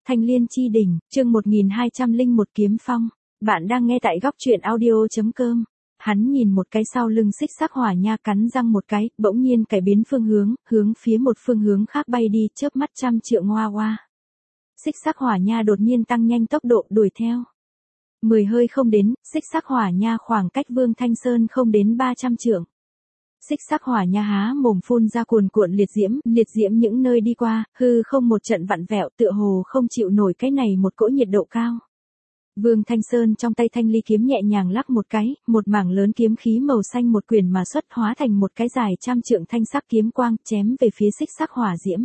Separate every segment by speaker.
Speaker 1: Thanh Liên Chi Đỉnh, chương 1201 Kiếm Phong. Bạn đang nghe tại góc truyện audio.com. Hắn nhìn một cái sau lưng xích sắc hỏa nha, cắn răng một cái, bỗng nhiên cải biến phương hướng, hướng phía một phương hướng khác bay đi, chớp mắt 100 trượng hoa hoa. Xích sắc hỏa nha đột nhiên tăng nhanh tốc độ đuổi theo. 10 hơi không đến, xích sắc hỏa nha khoảng cách Vương Thanh Sơn không đến 300 trượng. Xích sắc hỏa nha há mồm phun ra cuồn cuộn liệt diễm những nơi đi qua, hư không một trận vặn vẹo, tựa hồ không chịu nổi cái này một cỗ nhiệt độ cao. Vương Thanh Sơn trong tay thanh ly kiếm nhẹ nhàng lắc một cái, một mảng lớn kiếm khí màu xanh một quyển mà xuất, hóa thành một cái dài 100 trượng thanh sắc kiếm quang, chém về phía xích sắc hỏa diễm.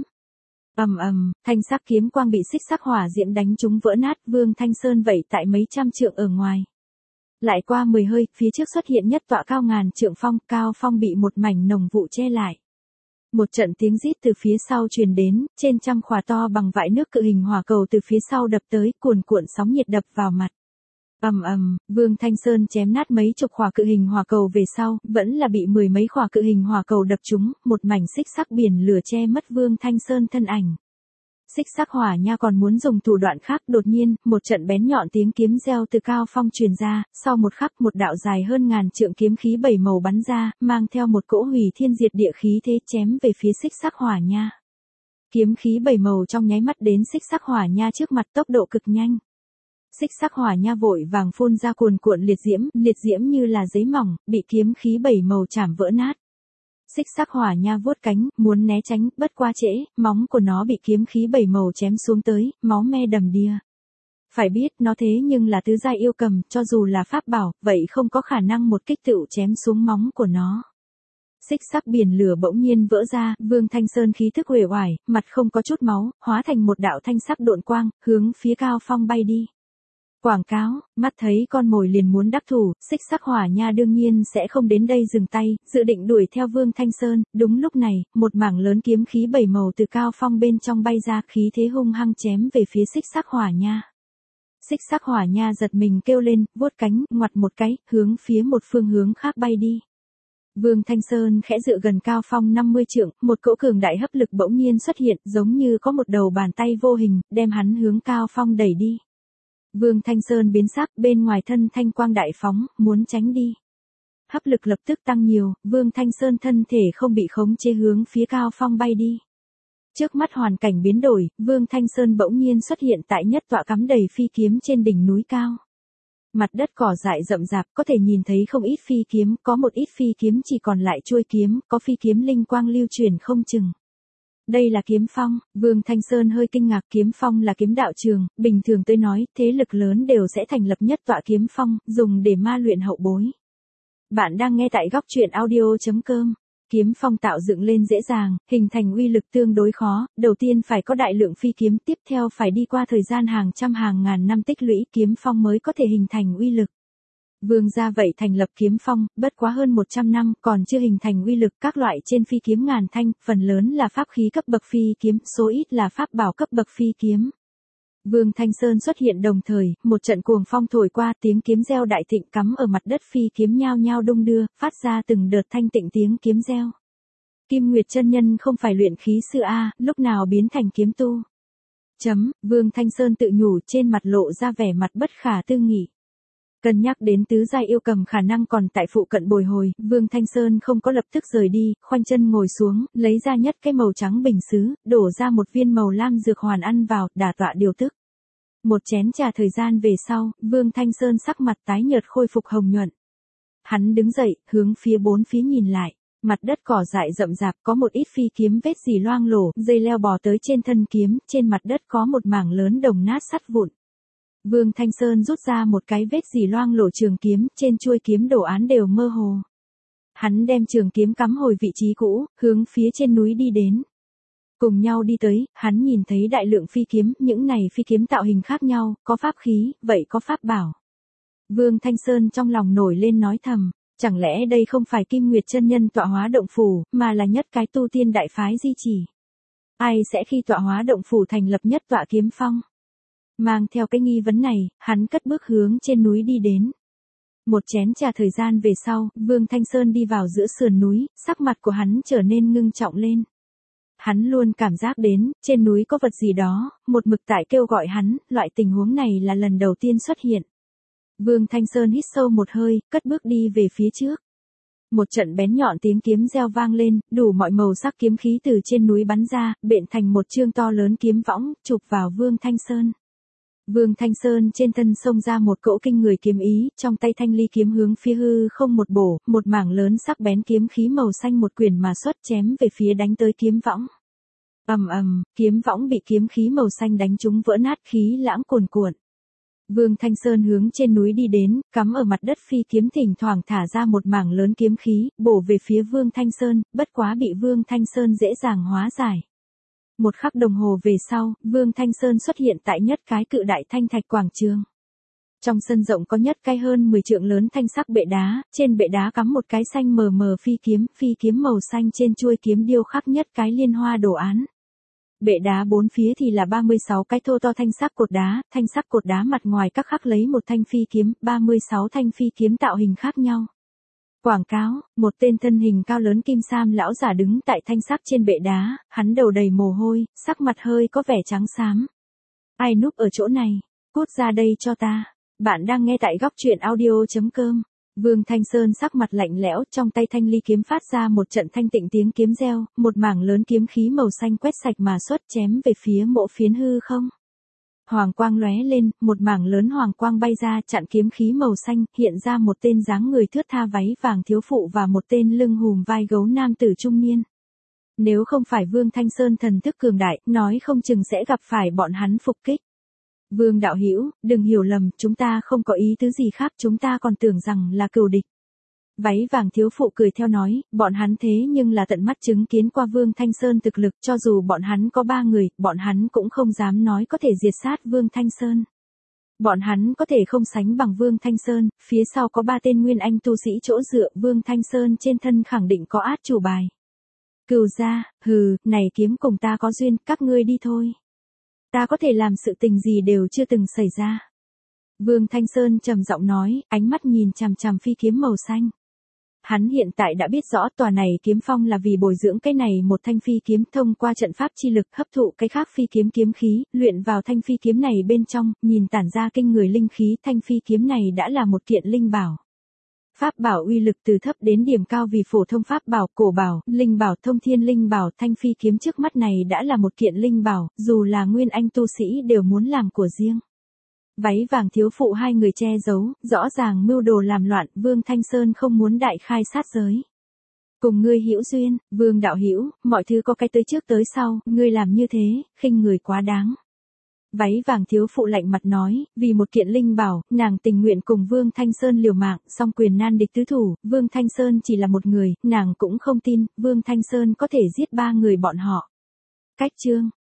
Speaker 1: Ầm ầm, thanh sắc kiếm quang bị xích sắc hỏa diễm đánh trúng vỡ nát, Vương Thanh Sơn vẩy tại mấy trăm trượng ở ngoài. Lại qua 10 hơi, phía trước xuất hiện nhất tọa cao ngàn trượng phong, cao phong bị một mảnh nồng vụ che lại. Một trận tiếng rít từ phía sau truyền đến, trên trăm khỏa to bằng vại nước cự hình hỏa cầu từ phía sau đập tới, cuồn cuộn sóng nhiệt đập vào mặt. Ầm ầm, Vương Thanh Sơn chém nát mấy chục khỏa cự hình hỏa cầu về sau, vẫn là bị 10 mấy khỏa cự hình hỏa cầu đập trúng, một mảnh xích sắc biển lửa che mất Vương Thanh Sơn thân ảnh. Xích sắc hỏa nha còn muốn dùng thủ đoạn khác, đột nhiên, một trận bén nhọn tiếng kiếm reo từ cao phong truyền ra, sau một khắc một đạo dài hơn ngàn trượng kiếm khí bảy màu bắn ra, mang theo một cỗ hủy thiên diệt địa khí thế chém về phía xích sắc hỏa nha. Kiếm khí bảy màu trong nháy mắt đến xích sắc hỏa nha trước mặt, tốc độ cực nhanh. Xích sắc hỏa nha vội vàng phun ra cuồn cuộn liệt diễm như là giấy mỏng, bị kiếm khí bảy màu chảm vỡ nát. Xích sắc hỏa nha vuốt cánh, muốn né tránh, bất qua trễ, móng của nó bị kiếm khí bảy màu chém xuống tới, máu me đầm đìa. Phải biết, nó thế nhưng là tứ giai yêu cầm, cho dù là pháp bảo, vậy không có khả năng một kích tựu chém xuống móng của nó. Xích sắc biển lửa bỗng nhiên vỡ ra, Vương Thanh Sơn khí thức uể oải, mặt không có chút máu, hóa thành một đạo thanh sắc độn quang, hướng phía cao phong bay đi. Quảng cáo, mắt thấy con mồi liền muốn đắc thủ, xích sắc hỏa nha đương nhiên sẽ không đến đây dừng tay, dự định đuổi theo Vương Thanh Sơn. Đúng lúc này, một mảng lớn kiếm khí bảy màu từ cao phong bên trong bay ra, khí thế hung hăng chém về phía xích sắc hỏa nha. Xích sắc hỏa nha giật mình kêu lên, vuốt cánh, ngoặt một cái, hướng phía một phương hướng khác bay đi. Vương Thanh Sơn khẽ dựa gần cao phong 50 trượng, một cỗ cường đại hấp lực bỗng nhiên xuất hiện, giống như có một đầu bàn tay vô hình, đem hắn hướng cao phong đẩy đi. Vương Thanh Sơn biến sắc, bên ngoài thân thanh quang đại phóng, muốn tránh đi. Hấp lực lập tức tăng nhiều, Vương Thanh Sơn thân thể không bị khống chế hướng phía cao phong bay đi. Trước mắt hoàn cảnh biến đổi, Vương Thanh Sơn bỗng nhiên xuất hiện tại nhất tọa cắm đầy phi kiếm trên đỉnh núi cao. Mặt đất cỏ dại rậm rạp, có thể nhìn thấy không ít phi kiếm, có một ít phi kiếm chỉ còn lại chuôi kiếm, có phi kiếm linh quang lưu truyền không chừng. Đây là kiếm phong, Vương Thanh Sơn hơi kinh ngạc, kiếm phong là kiếm đạo trường, bình thường tôi nói, thế lực lớn đều sẽ thành lập nhất tọa kiếm phong, dùng để ma luyện hậu bối. Bạn đang nghe tại góc truyện audio.com. Kiếm phong tạo dựng lên dễ dàng, hình thành uy lực tương đối khó, đầu tiên phải có đại lượng phi kiếm, tiếp theo phải đi qua thời gian hàng trăm hàng ngàn năm tích lũy, kiếm phong mới có thể hình thành uy lực. Vương gia vậy thành lập kiếm phong, bất quá hơn 100 năm, còn chưa hình thành uy lực, các loại trên phi kiếm ngàn thanh, phần lớn là pháp khí cấp bậc phi kiếm, số ít là pháp bảo cấp bậc phi kiếm. Vương Thanh Sơn xuất hiện đồng thời, một trận cuồng phong thổi qua, tiếng kiếm reo đại thịnh, cắm ở mặt đất phi kiếm nhao nhao đung đưa, phát ra từng đợt thanh tịnh tiếng kiếm reo. Kim Nguyệt chân nhân không phải luyện khí sư a, lúc nào biến thành kiếm tu? Vương Thanh Sơn tự nhủ, trên mặt lộ ra vẻ mặt bất khả tư nghị. Cân nhắc đến tứ giai yêu cầm khả năng còn tại phụ cận bồi hồi, Vương Thanh Sơn không có lập tức rời đi, khoanh chân ngồi xuống, lấy ra nhất cái màu trắng bình sứ, đổ ra một viên màu lam dược hoàn ăn vào, đả tọa điều tức. Một chén trà thời gian về sau, Vương Thanh Sơn sắc mặt tái nhợt khôi phục hồng nhuận. Hắn đứng dậy, hướng phía bốn phía nhìn lại, mặt đất cỏ dại rậm rạp, có một ít phi kiếm vết dỉ loang lổ, dây leo bò tới trên thân kiếm, trên mặt đất có một mảng lớn đồng nát sắt vụn. Vương Thanh Sơn rút ra một cái vết dỉ loang lổ trường kiếm, trên chuôi kiếm đồ án đều mơ hồ. Hắn đem trường kiếm cắm hồi vị trí cũ, hướng phía trên núi đi đến. Cùng nhau đi tới, hắn nhìn thấy đại lượng phi kiếm, những này phi kiếm tạo hình khác nhau, có pháp khí, vậy có pháp bảo. Vương Thanh Sơn trong lòng nổi lên nói thầm, chẳng lẽ đây không phải Kim Nguyệt chân nhân tọa hóa động phủ, mà là nhất cái tu tiên đại phái di chỉ. Ai sẽ khi tọa hóa động phủ thành lập nhất tọa kiếm phong? Mang theo cái nghi vấn này, hắn cất bước hướng trên núi đi đến. Một chén trà thời gian về sau, Vương Thanh Sơn đi vào giữa sườn núi, sắc mặt của hắn trở nên ngưng trọng lên. Hắn luôn cảm giác đến, trên núi có vật gì đó, một mực tại kêu gọi hắn, loại tình huống này là lần đầu tiên xuất hiện. Vương Thanh Sơn hít sâu một hơi, cất bước đi về phía trước. Một trận bén nhọn tiếng kiếm reo vang lên, đủ mọi màu sắc kiếm khí từ trên núi bắn ra, bện thành một chương to lớn kiếm võng, chụp vào Vương Thanh Sơn. Vương Thanh Sơn trên thân xông ra một cỗ kinh người kiếm ý, trong tay thanh ly kiếm hướng phía hư không một bổ, một mảng lớn sắc bén kiếm khí màu xanh một quyền mà xuất chém về phía đánh tới kiếm võng. Ầm ầm, kiếm võng bị kiếm khí màu xanh đánh trúng vỡ nát, khí lãng cuồn cuộn. Vương Thanh Sơn hướng trên núi đi đến, cắm ở mặt đất phi kiếm thỉnh thoảng thả ra một mảng lớn kiếm khí, bổ về phía Vương Thanh Sơn, bất quá bị Vương Thanh Sơn dễ dàng hóa giải. Một khắc đồng hồ về sau, Vương Thanh Sơn xuất hiện tại nhất cái cự đại thanh thạch quảng trường. Trong sân rộng có nhất cái hơn 10 trượng lớn thanh sắc bệ đá, trên bệ đá cắm một cái xanh mờ mờ phi kiếm màu xanh trên chuôi kiếm điêu khắc nhất cái liên hoa đồ án. Bệ đá bốn phía thì là 36 cái thô to thanh sắc cột đá mặt ngoài các khắc lấy một thanh phi kiếm, 36 thanh phi kiếm tạo hình khác nhau. Quảng cáo, một tên thân hình cao lớn kim sam lão giả đứng tại thanh sắc trên bệ đá, hắn đầu đầy mồ hôi, sắc mặt hơi có vẻ trắng xám. Ai núp ở chỗ này? Cút ra đây cho ta. Bạn đang nghe tại góc truyện audio.com. Vương Thanh Sơn sắc mặt lạnh lẽo, trong tay thanh ly kiếm phát ra một trận thanh tịnh tiếng kiếm reo, một mảng lớn kiếm khí màu xanh quét sạch mà xuất chém về phía mộ phiến hư không. Hoàng quang lóe lên, một mảng lớn hoàng quang bay ra chặn kiếm khí màu xanh, hiện ra một tên dáng người thướt tha váy vàng thiếu phụ và một tên lưng hùm vai gấu nam tử trung niên. Nếu không phải Vương Thanh Sơn thần thức cường đại, nói không chừng sẽ gặp phải bọn hắn phục kích. Vương đạo hữu, đừng hiểu lầm, chúng ta không có ý tứ gì khác, chúng ta còn tưởng rằng là cừu địch. Váy vàng thiếu phụ cười theo nói, bọn hắn thế nhưng là tận mắt chứng kiến qua Vương Thanh Sơn thực lực, cho dù bọn hắn có 3 người, bọn hắn cũng không dám nói có thể diệt sát Vương Thanh Sơn. Bọn hắn có thể không sánh bằng Vương Thanh Sơn, phía sau có 3 tên nguyên anh tu sĩ chỗ dựa, Vương Thanh Sơn trên thân khẳng định có át chủ bài. Cừu gia, hừ, này kiếm cùng ta có duyên, các ngươi đi thôi. Ta có thể làm sự tình gì đều chưa từng xảy ra. Vương Thanh Sơn trầm giọng nói, ánh mắt nhìn chằm chằm phi kiếm màu xanh. Hắn hiện tại đã biết rõ tòa này kiếm phong là vì bồi dưỡng cái này một thanh phi kiếm, thông qua trận pháp chi lực hấp thụ cái khác phi kiếm kiếm khí, luyện vào thanh phi kiếm này bên trong, nhìn tản ra kinh người linh khí, thanh phi kiếm này đã là một kiện linh bảo. Pháp bảo uy lực từ thấp đến điểm cao vì phổ thông pháp bảo, cổ bảo, linh bảo, thông thiên linh bảo, thanh phi kiếm trước mắt này đã là một kiện linh bảo, dù là nguyên anh tu sĩ đều muốn làm của riêng. Váy vàng thiếu phụ hai người che giấu, rõ ràng mưu đồ làm loạn, Vương Thanh Sơn không muốn đại khai sát giới. Cùng ngươi hữu duyên, Vương đạo hữu, mọi thứ có cái tới trước tới sau, ngươi làm như thế, khinh người quá đáng. Váy vàng thiếu phụ lạnh mặt nói, vì một kiện linh bảo, nàng tình nguyện cùng Vương Thanh Sơn liều mạng, song quyền nan địch tứ thủ, Vương Thanh Sơn chỉ là một người, nàng cũng không tin, Vương Thanh Sơn có thể giết 3 người bọn họ. Cách chương.